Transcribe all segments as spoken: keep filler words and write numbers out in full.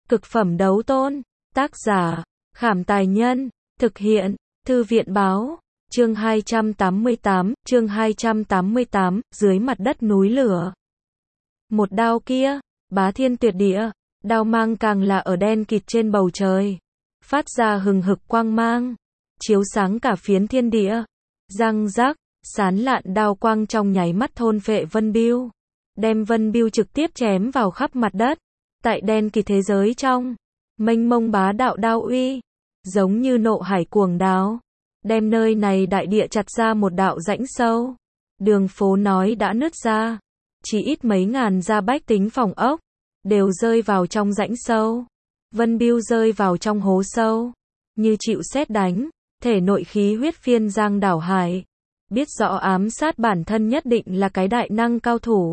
Cực phẩm đấu tôn. Tác giả, Khảm Tài Nhân. Thực hiện, Thư viện Báo. Chương hai trăm tám mươi tám, chương hai trăm tám mươi tám, dưới mặt đất núi lửa. Một đao kia, bá thiên tuyệt địa, đao mang càng là ở đen kịt trên bầu trời, phát ra hừng hực quang mang, chiếu sáng cả phiến thiên địa. Răng rắc, sán lạn đao quang trong nháy mắt thôn phệ Vân Bưu, đem Vân Bưu trực tiếp chém vào khắp mặt đất. Tại đen kịt thế giới trong, mênh mông bá đạo đao uy, giống như nộ hải cuồng đáo, đem nơi này đại địa chặt ra một đạo rãnh sâu. Đường phố nói đã nứt ra, chỉ ít mấy ngàn gia bách tính phòng ốc đều rơi vào trong rãnh sâu. Vân Bưu rơi vào trong hố sâu, như chịu sét đánh, thể nội khí huyết phiên giang đảo hải, biết rõ ám sát bản thân nhất định là cái đại năng cao thủ.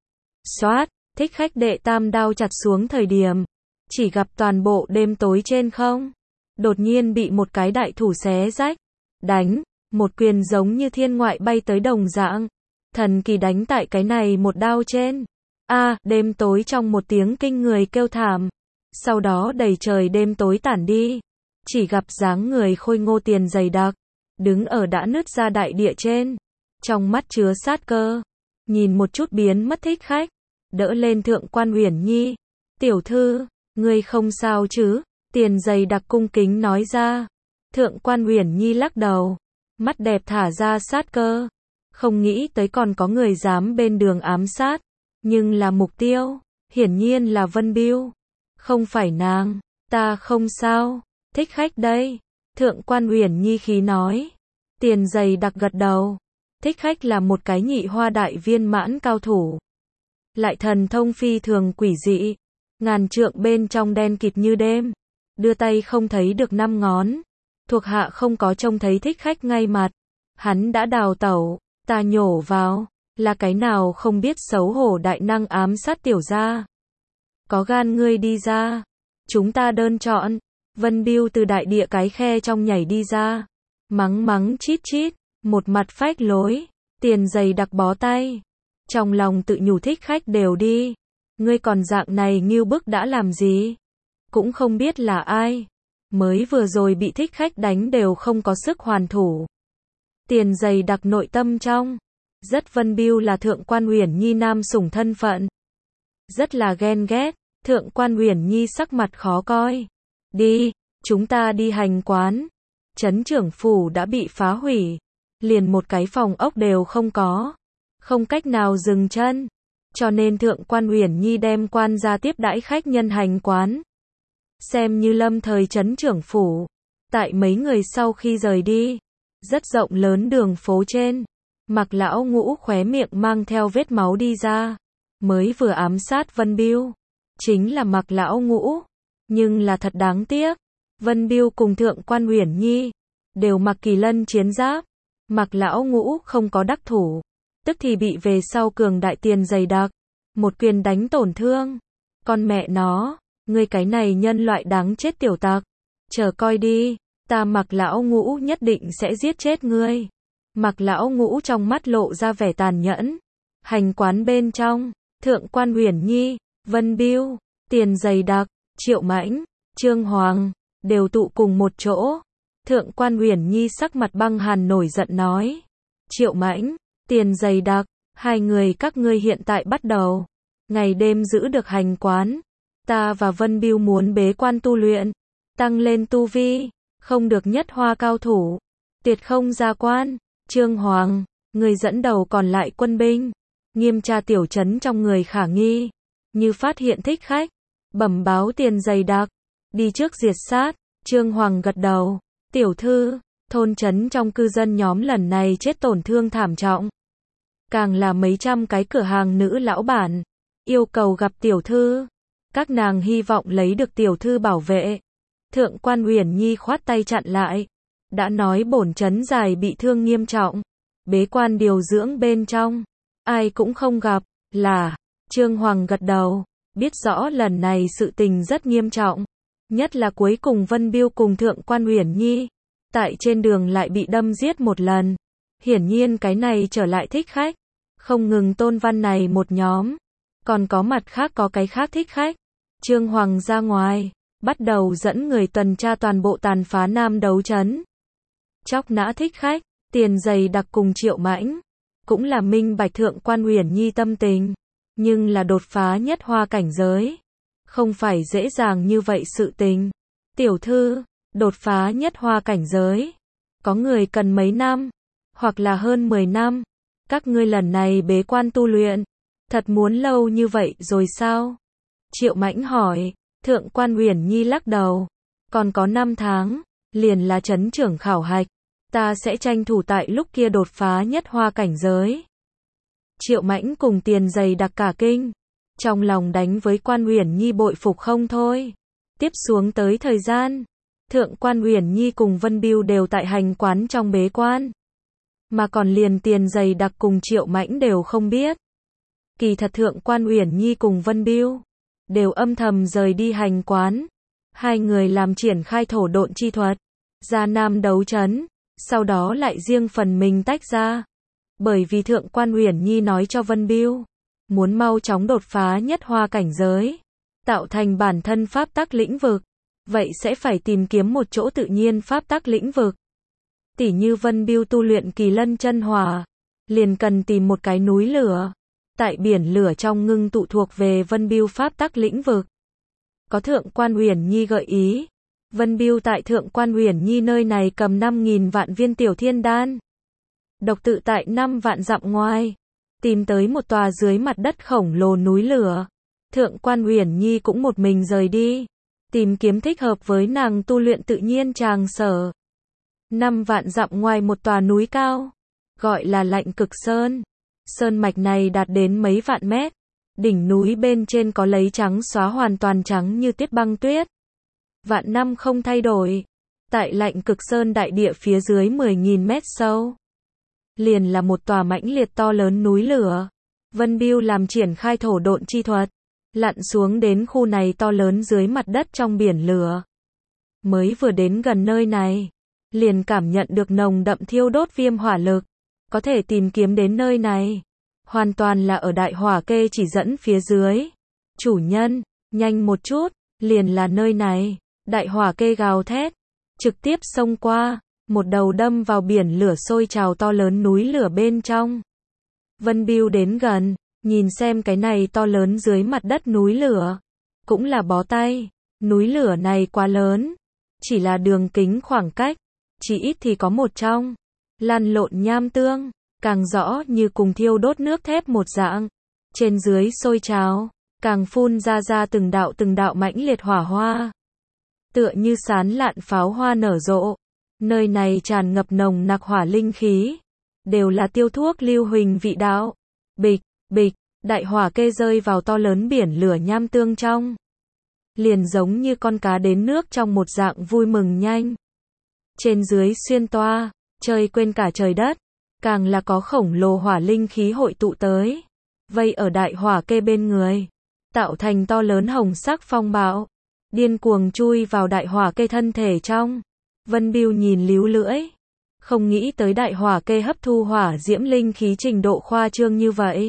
Xoát, thích khách đệ tam đao chặt xuống thời điểm, chỉ gặp toàn bộ đêm tối trên không, đột nhiên bị một cái đại thủ xé rách, đánh, một quyền giống như thiên ngoại bay tới đồng dạng, thần kỳ đánh tại cái này một đao trên. A, à, đêm tối trong một tiếng kinh người kêu thảm, sau đó đầy trời đêm tối tản đi, chỉ gặp dáng người khôi ngô Tiền dày đặc, đứng ở đã nứt ra đại địa trên, trong mắt chứa sát cơ, nhìn một chút biến mất thích khách, đỡ lên Thượng Quan Uyển Nhi. Tiểu thư, ngươi không sao chứ? Tiền dày đặc cung kính nói ra. Thượng Quan Uyển Nhi lắc đầu, mắt đẹp thả ra sát cơ, không nghĩ tới còn có người dám bên đường ám sát, nhưng là mục tiêu, hiển nhiên là Vân Bưu. Không phải nàng, ta không sao, thích khách đây. Thượng Quan Uyển Nhi khí nói. Tiền dày đặc gật đầu, thích khách là một cái nhị hoa đại viên mãn cao thủ, lại thần thông phi thường quỷ dị, ngàn trượng bên trong đen kịt như đêm, đưa tay không thấy được năm ngón. Thuộc hạ không có trông thấy thích khách ngay mặt, hắn đã đào tẩu, ta nhổ vào, là cái nào không biết xấu hổ đại năng ám sát tiểu gia. Có gan ngươi đi ra, chúng ta đơn chọn. Vân Bưu từ đại địa cái khe trong nhảy đi ra, mắng mắng chít chít, một mặt phách lối. Tiền dày đặc bó tay, trong lòng tự nhủ thích khách đều đi, ngươi còn dạng này ngưu bức đã làm gì, cũng không biết là ai, mới vừa rồi bị thích khách đánh đều không có sức hoàn thủ. Tiền dày đặc nội tâm trong, rất Vân Bưu là Thượng Quan Uyển Nhi nam sủng thân phận, rất là ghen ghét. Thượng Quan Uyển Nhi sắc mặt khó coi. Đi, chúng ta đi hành quán. Trấn trưởng phủ đã bị phá hủy, liền một cái phòng ốc đều không có, không cách nào dừng chân, cho nên Thượng Quan Uyển Nhi đem quan ra tiếp đãi khách nhân hành quán, xem như lâm thời trấn trưởng phủ. Tại mấy người sau khi rời đi, rất rộng lớn đường phố trên, Mạc lão Ngũ khóe miệng mang theo vết máu đi ra, mới vừa ám sát Vân Bưu, chính là Mạc lão Ngũ, nhưng là thật đáng tiếc, Vân Bưu cùng Thượng Quan Uyển Nhi đều mặc kỳ lân chiến giáp, Mạc lão Ngũ không có đắc thủ, tức thì bị về sau cường đại Tiền dày đặc một quyền đánh tổn thương. Con mẹ nó, ngươi cái này nhân loại đáng chết tiểu tặc, chờ coi đi, ta Mạc lão Ngũ nhất định sẽ giết chết ngươi. Mạc lão Ngũ trong mắt lộ ra vẻ tàn nhẫn. Hành quán bên trong, Thượng Quan Uyển Nhi, Vân Bưu, Tiền dày đặc, Triệu Mãnh, Trương Hoàng đều tụ cùng một chỗ. Thượng Quan Uyển Nhi sắc mặt băng hàn nổi giận nói: Triệu Mãnh, Tiền dày đặc, hai người các ngươi hiện tại bắt đầu ngày đêm giữ được hành quán, ta và Vân Bưu muốn bế quan tu luyện, tăng lên tu vi, không được nhất hoa cao thủ, tuyệt không ra quan. Trương Hoàng, người dẫn đầu còn lại quân binh, nghiêm tra tiểu trấn trong người khả nghi, như phát hiện thích khách, bẩm báo Tiền dày đặc, đi trước diệt sát. Trương Hoàng gật đầu. Tiểu thư, thôn trấn trong cư dân nhóm lần này chết tổn thương thảm trọng, càng là mấy trăm cái cửa hàng nữ lão bản yêu cầu gặp tiểu thư, các nàng hy vọng lấy được tiểu thư bảo vệ. Thượng Quan Uyển Nhi khoát tay chặn lại, đã nói bổn trấn dài bị thương nghiêm trọng, bế quan điều dưỡng bên trong, ai cũng không gặp. Là. Trương Hoàng gật đầu, biết rõ lần này sự tình rất nghiêm trọng, nhất là cuối cùng Vân Bưu cùng Thượng Quan Uyển Nhi tại trên đường lại bị đâm giết một lần, hiển nhiên cái này trở lại thích khách, không ngừng Tôn Văn này một nhóm, còn có mặt khác có cái khác thích khách, Trương Hoàng ra ngoài, bắt đầu dẫn người tuần tra toàn bộ tàn phá Nam Đấu Trấn. Chóc nã thích khách, tiền dày đặc cùng Triệu Mãnh, cũng là minh bạch Thượng Quan Uyển Nhi tâm tình, nhưng là đột phá nhất hoa cảnh giới, không phải dễ dàng như vậy sự tình. Tiểu thư, đột phá nhất hoa cảnh giới, có người cần mấy năm, hoặc là hơn mười năm, các ngươi lần này bế quan tu luyện, thật muốn lâu như vậy rồi sao? Triệu Mãnh hỏi. Thượng Quan Uyển Nhi lắc đầu, còn có năm tháng, liền là trấn trưởng khảo hạch, ta sẽ tranh thủ tại lúc kia đột phá nhất hoa cảnh giới. Triệu Mãnh cùng tiền dày đặc cả kinh, trong lòng đánh với Quan Uyển Nhi bội phục không thôi. Tiếp xuống tới thời gian, Thượng Quan Uyển Nhi cùng Vân Bưu đều tại hành quán trong bế quan, mà còn liền tiền dày đặc cùng Triệu Mãnh đều không biết. Kỳ thật Thượng Quan Uyển Nhi cùng Vân Bưu đều âm thầm rời đi hành quán, hai người làm triển khai thổ độn chi thuật, ra Nam Đấu Trấn, sau đó lại riêng phần mình tách ra. Bởi vì Thượng Quan Uyển Nhi nói cho Vân Bưu, muốn mau chóng đột phá nhất hoa cảnh giới, tạo thành bản thân pháp tắc lĩnh vực, vậy sẽ phải tìm kiếm một chỗ tự nhiên pháp tắc lĩnh vực. Tỉ như Vân Bưu tu luyện Kỳ Lân chân hỏa, liền cần tìm một cái núi lửa, tại biển lửa trong ngưng tụ thuộc về Vân Bưu pháp tắc lĩnh vực. Có Thượng Quan Uyển Nhi gợi ý, Vân Bưu tại Thượng Quan Uyển Nhi nơi này cầm năm nghìn vạn viên tiểu thiên đan, độc tự tại năm vạn dặm ngoài, tìm tới một tòa dưới mặt đất khổng lồ núi lửa. Thượng Quan Uyển Nhi cũng một mình rời đi, tìm kiếm thích hợp với nàng tu luyện tự nhiên tràng sở. Năm vạn dặm ngoài một tòa núi cao, gọi là Lạnh Cực Sơn. Sơn mạch này đạt đến mấy vạn mét, đỉnh núi bên trên có lấy trắng xóa hoàn toàn trắng như tuyết băng tuyết. Vạn năm không thay đổi. Tại Lạnh Cực Sơn đại địa phía dưới mười nghìn mét sâu, liền là một tòa mãnh liệt to lớn núi lửa. Vân Bưu làm triển khai thổ độn chi thuật, lặn xuống đến khu này to lớn dưới mặt đất trong biển lửa. Mới vừa đến gần nơi này, liền cảm nhận được nồng đậm thiêu đốt viêm hỏa lực. Có thể tìm kiếm đến nơi này, hoàn toàn là ở đại hỏa kê chỉ dẫn phía dưới. Chủ nhân, nhanh một chút, liền là nơi này. Đại hỏa kê gào thét, trực tiếp xông qua, một đầu đâm vào biển lửa sôi trào to lớn núi lửa bên trong. Vân Bưu đến gần, nhìn xem cái này to lớn dưới mặt đất núi lửa, cũng là bó tay. Núi lửa này quá lớn, chỉ là đường kính khoảng cách, chỉ ít thì có một trong. Lăn lộn nham tương, càng rõ như cùng thiêu đốt nước thép một dạng. Trên dưới sôi trào, càng phun ra ra từng đạo từng đạo mãnh liệt hỏa hoa. Tựa như sán lạn pháo hoa nở rộ. Nơi này tràn ngập nồng nặc hỏa linh khí, đều là tiêu thuốc lưu huỳnh vị đạo. Bịch, bịch, đại hỏa kê rơi vào to lớn biển lửa nham tương trong. Liền giống như con cá đến nước trong một dạng vui mừng nhanh. Trên dưới xuyên toa, trời quên cả trời đất, càng là có khổng lồ hỏa linh khí hội tụ tới, vây ở đại hỏa kê bên người, tạo thành to lớn hồng sắc phong bạo, điên cuồng chui vào đại hỏa kê thân thể trong. Vân Bưu nhìn líu lưỡi, không nghĩ tới đại hỏa kê hấp thu hỏa diễm linh khí trình độ khoa trương như vậy.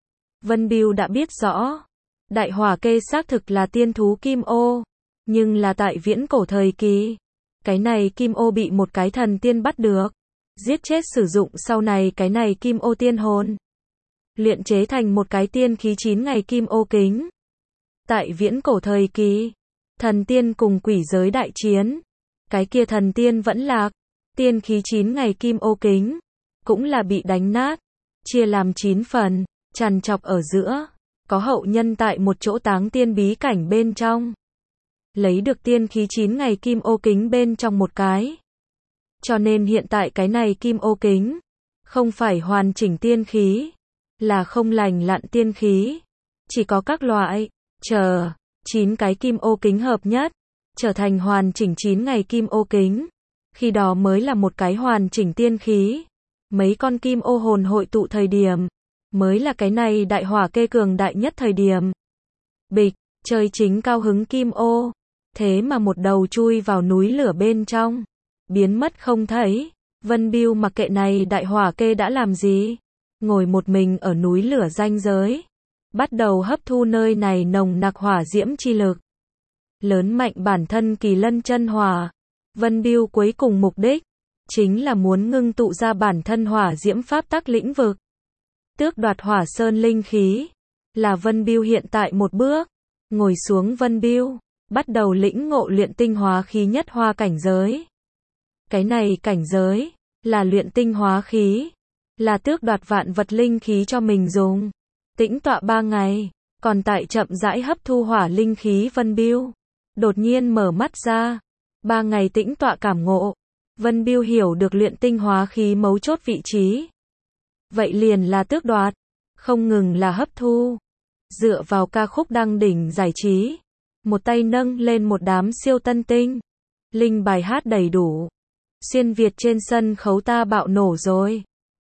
Vân Bưu đã biết rõ, đại hỏa kê xác thực là tiên thú kim ô, nhưng là tại viễn cổ thời kỳ, cái này kim ô bị một cái thần tiên bắt được, giết chết sử dụng sau này cái này kim ô tiên hồn, luyện chế thành một cái tiên khí chín ngày kim ô kính. Tại viễn cổ thời kỳ, thần tiên cùng quỷ giới đại chiến, cái kia thần tiên vẫn lạc, tiên khí chín ngày kim ô kính, cũng là bị đánh nát, chia làm chín phần, trằn trọc ở giữa, có hậu nhân tại một chỗ táng tiên bí cảnh bên trong. Lấy được tiên khí chín ngày kim ô kính bên trong một cái. Cho nên hiện tại cái này kim ô kính, không phải hoàn chỉnh tiên khí, là không lành lặn tiên khí. Chỉ có các loại, chờ, chín cái kim ô kính hợp nhất, trở thành hoàn chỉnh chín ngày kim ô kính. Khi đó mới là một cái hoàn chỉnh tiên khí. Mấy con kim ô hồn hội tụ thời điểm, mới là cái này đại hỏa kê cường đại nhất thời điểm. Bịch, trời chính cao hứng kim ô, thế mà một đầu chui vào núi lửa bên trong, biến mất không thấy. Vân Bưu mặc kệ này đại hỏa kê đã làm gì, ngồi một mình ở núi lửa ranh giới, bắt đầu hấp thu nơi này nồng nặc hỏa diễm chi lực. lớn mạnh bản thân kỳ lân chân hỏa. Vân Bưu cuối cùng mục đích chính là muốn ngưng tụ ra bản thân hỏa diễm pháp tắc lĩnh vực. Tước đoạt hỏa sơn linh khí là Vân Bưu hiện tại một bước. Ngồi xuống Vân Bưu, bắt đầu lĩnh ngộ luyện tinh hóa khí nhất hoa cảnh giới. Cái này cảnh giới là luyện tinh hóa khí, là tước đoạt vạn vật linh khí cho mình dùng. Tĩnh tọa ba ngày, còn tại chậm rãi hấp thu hỏa linh khí Vân Bưu đột nhiên mở mắt ra. Ba ngày tĩnh tọa cảm ngộ, Vân Bưu hiểu được luyện tinh hóa khí mấu chốt vị trí. Vậy liền là tước đoạt, không ngừng là hấp thu. Dựa vào ca khúc đăng đỉnh giải trí, một tay nâng lên một đám siêu tân tinh. Linh bài hát đầy đủ. Xuyên Việt trên sân khấu ta bạo nổ rồi.